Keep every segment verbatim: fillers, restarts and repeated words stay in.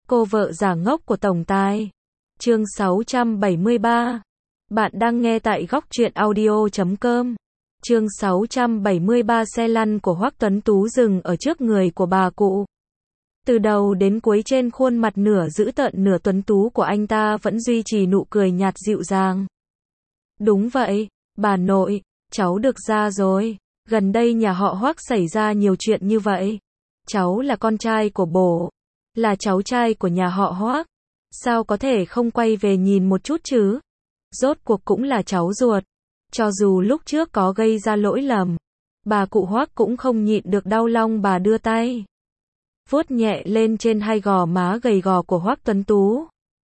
Cô vợ giả ngốc của tổng tài. Chương sáu trăm bảy mươi ba. Bạn đang nghe tại góc truyện audio chấm com. Chương sáu trăm bảy mươi ba. Xe lăn của Hoắc Tuấn Tú dừng ở trước người của bà cụ. Từ đầu đến cuối trên khuôn mặt nửa dữ tợn nửa tuấn tú của anh ta vẫn duy trì nụ cười nhạt dịu dàng. Đúng vậy, bà nội, cháu được ra rồi. Gần đây nhà họ Hoắc xảy ra nhiều chuyện như vậy. Cháu là con trai của bố, là cháu trai của nhà họ Hoắc. Sao có thể không quay về nhìn một chút chứ? Rốt cuộc cũng là cháu ruột. Cho dù lúc trước có gây ra lỗi lầm, bà cụ Hoắc cũng không nhịn được đau lòng, bà đưa tay vuốt nhẹ lên trên hai gò má gầy gò của Hoắc Tuấn Tú.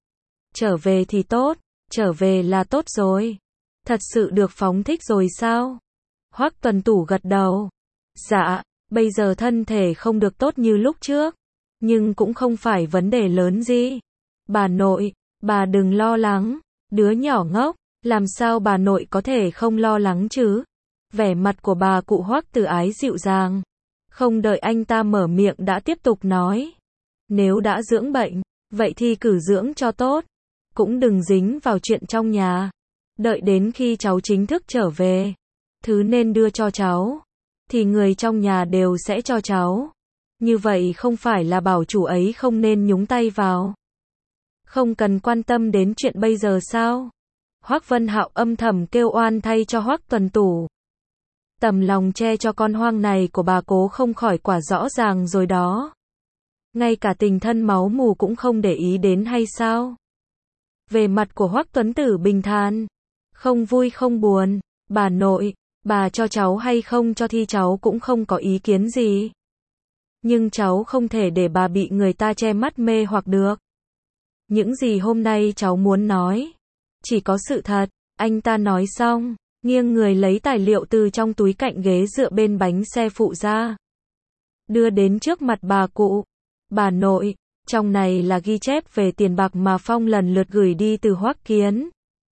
Trở về thì tốt, trở về là tốt rồi. Thật sự được phóng thích rồi sao? Hoắc Tuấn Tú gật đầu. Dạ, bây giờ thân thể không được tốt như lúc trước, nhưng cũng không phải vấn đề lớn gì. Bà nội, bà đừng lo lắng, đứa nhỏ ngốc, làm sao bà nội có thể không lo lắng chứ? Vẻ mặt của bà cụ Hoắc từ ái dịu dàng. Không đợi anh ta mở miệng đã tiếp tục nói. Nếu đã dưỡng bệnh, vậy thì cử dưỡng cho tốt. Cũng đừng dính vào chuyện trong nhà. Đợi đến khi cháu chính thức trở về, thứ nên đưa cho cháu, thì người trong nhà đều sẽ cho cháu. Như vậy không phải là bảo chủ ấy không nên nhúng tay vào. Không cần quan tâm đến chuyện bây giờ sao? Hoắc Vân Hạo âm thầm kêu oan thay cho Hoắc Tuấn Tú. Tầm lòng che cho con hoang này của bà cố không khỏi quả rõ ràng rồi đó. Ngay cả tình thân máu mù cũng không để ý đến hay sao? Về mặt của Hoắc Tuấn Tử bình thản, không vui không buồn. Bà nội, bà cho cháu hay không cho thì cháu cũng không có ý kiến gì. Nhưng cháu không thể để bà bị người ta che mắt mê hoặc được. Những gì hôm nay cháu muốn nói, chỉ có sự thật. Anh ta nói xong, nghiêng người lấy tài liệu từ trong túi cạnh ghế dựa bên bánh xe phụ ra, đưa đến trước mặt bà cụ. Bà nội, trong này là ghi chép về tiền bạc mà Phong lần lượt gửi đi từ Hoắc Kiến.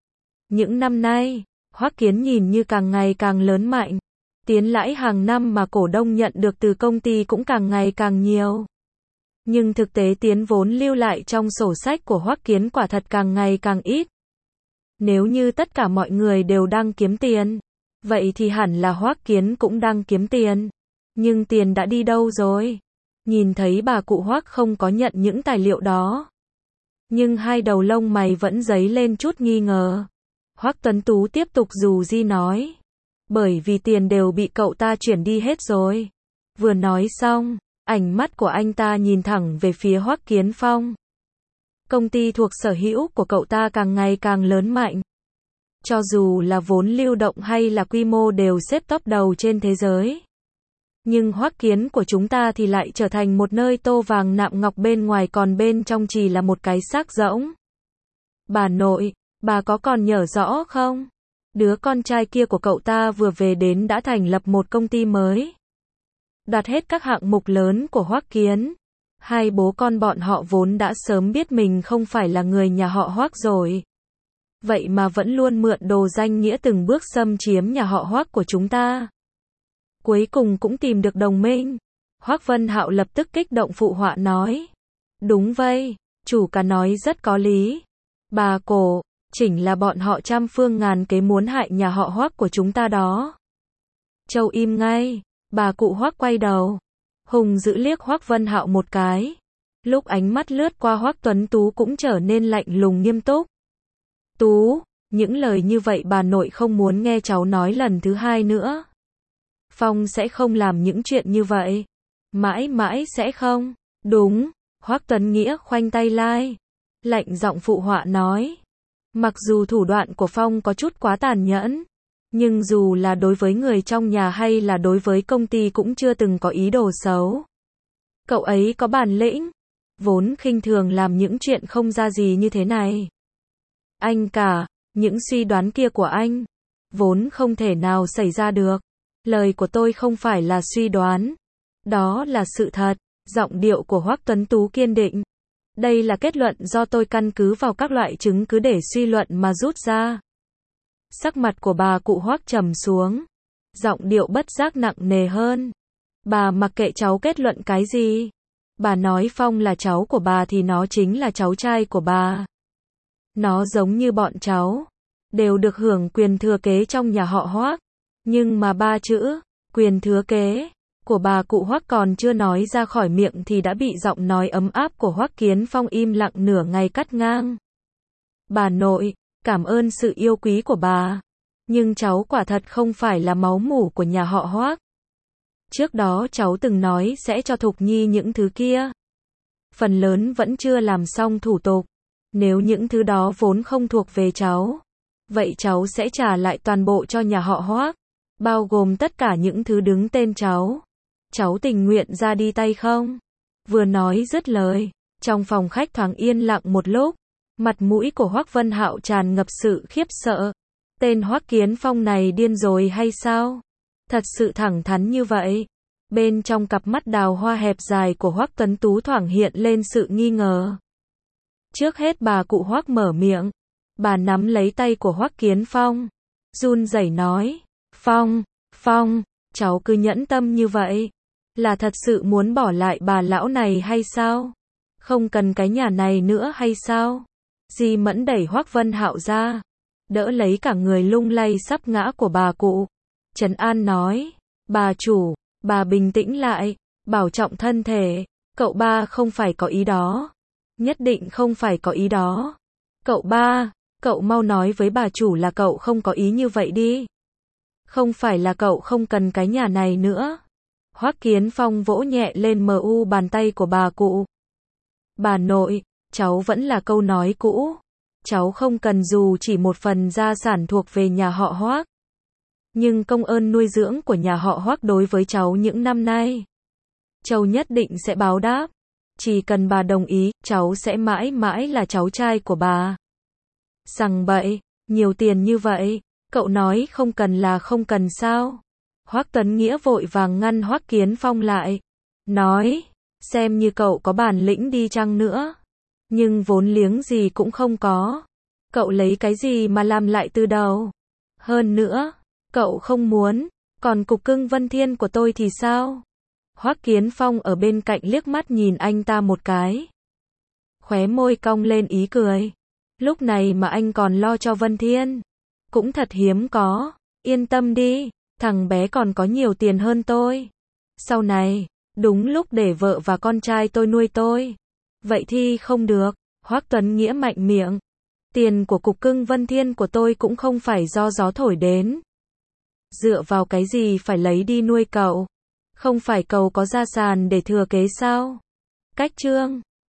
Những năm nay, Hoắc Kiến nhìn như càng ngày càng lớn mạnh. Tiền lãi hàng năm mà cổ đông nhận được từ công ty cũng càng ngày càng nhiều. Nhưng thực tế tiền vốn lưu lại trong sổ sách của Hoắc Kiến quả thật càng ngày càng ít. Nếu như tất cả mọi người đều đang kiếm tiền, vậy thì hẳn là Hoắc Kiến cũng đang kiếm tiền. Nhưng tiền đã đi đâu rồi? Nhìn thấy bà cụ Hoắc không có nhận những tài liệu đó, nhưng hai đầu lông mày vẫn dấy lên chút nghi ngờ. Hoắc Tuấn Tú tiếp tục dù di nói. Bởi vì tiền đều bị cậu ta chuyển đi hết rồi. Vừa nói xong, ánh mắt của anh ta nhìn thẳng về phía Hoắc Kiến Phong. Công ty thuộc sở hữu của cậu ta càng ngày càng lớn mạnh. Cho dù là vốn lưu động hay là quy mô đều xếp top đầu trên thế giới. Nhưng Hoắc Kiến của chúng ta thì lại trở thành một nơi tô vàng nạm ngọc, bên ngoài còn bên trong chỉ là một cái xác rỗng. Bà nội, bà có còn nhớ rõ không? Đứa con trai kia của cậu ta vừa về đến đã thành lập một công ty mới, đoạt hết các hạng mục lớn của Hoắc Kiến. Hai bố con bọn họ vốn đã sớm biết mình không phải là người nhà họ Hoắc rồi. Vậy mà vẫn luôn mượn đồ danh nghĩa từng bước xâm chiếm nhà họ Hoắc của chúng ta. Cuối cùng cũng tìm được đồng minh. Hoắc Vân Hạo lập tức kích động phụ họa nói. Đúng vậy, chủ cả nói rất có lý. Bà cổ, chỉnh là bọn họ trăm phương ngàn kế muốn hại nhà họ Hoắc của chúng ta đó. Châu im ngay. Bà cụ Hoắc quay đầu, hùng dữ liếc Hoắc Vân Hạo một cái. Lúc ánh mắt lướt qua Hoắc Tuấn Tú cũng trở nên lạnh lùng nghiêm túc. Tú, những lời như vậy bà nội không muốn nghe cháu nói lần thứ hai nữa. Phong sẽ không làm những chuyện như vậy. Mãi mãi sẽ không. Đúng, Hoắc Tuấn Nghĩa khoanh tay lai, lạnh giọng phụ họa nói. Mặc dù thủ đoạn của Phong có chút quá tàn nhẫn, nhưng dù là đối với người trong nhà hay là đối với công ty cũng chưa từng có ý đồ xấu. Cậu ấy có bản lĩnh, vốn khinh thường làm những chuyện không ra gì như thế này. Anh cả, những suy đoán kia của anh, vốn không thể nào xảy ra được. Lời của tôi không phải là suy đoán, đó là sự thật. Giọng điệu của Hoắc Tuấn Tú kiên định. Đây là kết luận do tôi căn cứ vào các loại chứng cứ để suy luận mà rút ra. Sắc mặt của bà cụ Hoắc trầm xuống, giọng điệu bất giác nặng nề hơn. Bà mặc kệ cháu kết luận cái gì, Bà nói Phong là cháu của bà thì nó chính là cháu trai của bà. Nó giống như bọn cháu, đều được hưởng quyền thừa kế trong nhà họ Hoác. Nhưng mà ba chữ, quyền thừa kế, của bà cụ Hoác còn chưa nói ra khỏi miệng thì đã bị giọng nói ấm áp của Hoác Kiến Phong im lặng nửa ngày cắt ngang. Bà nội, cảm ơn sự yêu quý của bà. Nhưng cháu quả thật không phải là máu mủ của nhà họ Hoác. Trước đó cháu từng nói sẽ cho Thục Nhi những thứ kia. Phần lớn vẫn chưa làm xong thủ tục. Nếu những thứ đó vốn không thuộc về cháu, vậy cháu sẽ trả lại toàn bộ cho nhà họ Hoác, bao gồm tất cả những thứ đứng tên cháu. Cháu tình nguyện ra đi tay không? Vừa nói dứt lời, trong phòng khách thoáng yên lặng một lúc, mặt mũi của Hoác Vân Hạo tràn ngập sự khiếp sợ. Tên Hoác Kiến Phong này điên rồi hay sao? Thật sự thẳng thắn như vậy. Bên trong cặp mắt đào hoa hẹp dài của Hoác Tuấn Tú thoảng hiện lên sự nghi ngờ. Trước hết bà cụ Hoác mở miệng. Bà nắm lấy tay của Hoác Kiến Phong, run rẩy nói, Phong, Phong, cháu cứ nhẫn tâm như vậy, là thật sự muốn bỏ lại bà lão này hay sao? Không cần cái nhà này nữa hay sao? Di Mẫn đẩy Hoác Vân Hạo ra, đỡ lấy cả người lung lay sắp ngã của bà cụ. Trấn An nói, bà chủ, bà bình tĩnh lại, bảo trọng thân thể, cậu ba không phải có ý đó. Nhất định không phải có ý đó. Cậu ba, cậu mau nói với bà chủ là cậu không có ý như vậy đi. Không phải là cậu không cần cái nhà này nữa. Hoác Kiến Phong vỗ nhẹ lên mờ u bàn tay của bà cụ. Bà nội, cháu vẫn là câu nói cũ. Cháu không cần dù chỉ một phần gia sản thuộc về nhà họ Hoác. Nhưng công ơn nuôi dưỡng của nhà họ Hoác đối với cháu những năm nay, cháu nhất định sẽ báo đáp. Chỉ cần bà đồng ý, cháu sẽ mãi mãi là cháu trai của bà. Sằng bậy, nhiều tiền như vậy, cậu nói không cần là không cần sao? Hoác Tuấn Nghĩa vội vàng ngăn Hoác Kiến Phong lại. Nói, xem như cậu có bản lĩnh đi chăng nữa. Nhưng vốn liếng gì cũng không có. Cậu lấy cái gì mà làm lại từ đầu? Hơn nữa, cậu không muốn, còn cục cưng Vân Thiên của tôi thì sao? Hoác Kiến Phong ở bên cạnh liếc mắt nhìn anh ta một cái. Khóe môi cong lên ý cười. Lúc này mà anh còn lo cho Vân Thiên. Cũng thật hiếm có. Yên tâm đi, thằng bé còn có nhiều tiền hơn tôi. Sau này, đúng lúc để vợ và con trai tôi nuôi tôi. Vậy thì không được. Hoác Tuấn Nghĩa mạnh miệng. Tiền của cục cưng Vân Thiên của tôi cũng không phải do gió thổi đến. Dựa vào cái gì phải lấy đi nuôi cậu? Không phải cậu có gia sản để thừa kế sao? Cách chương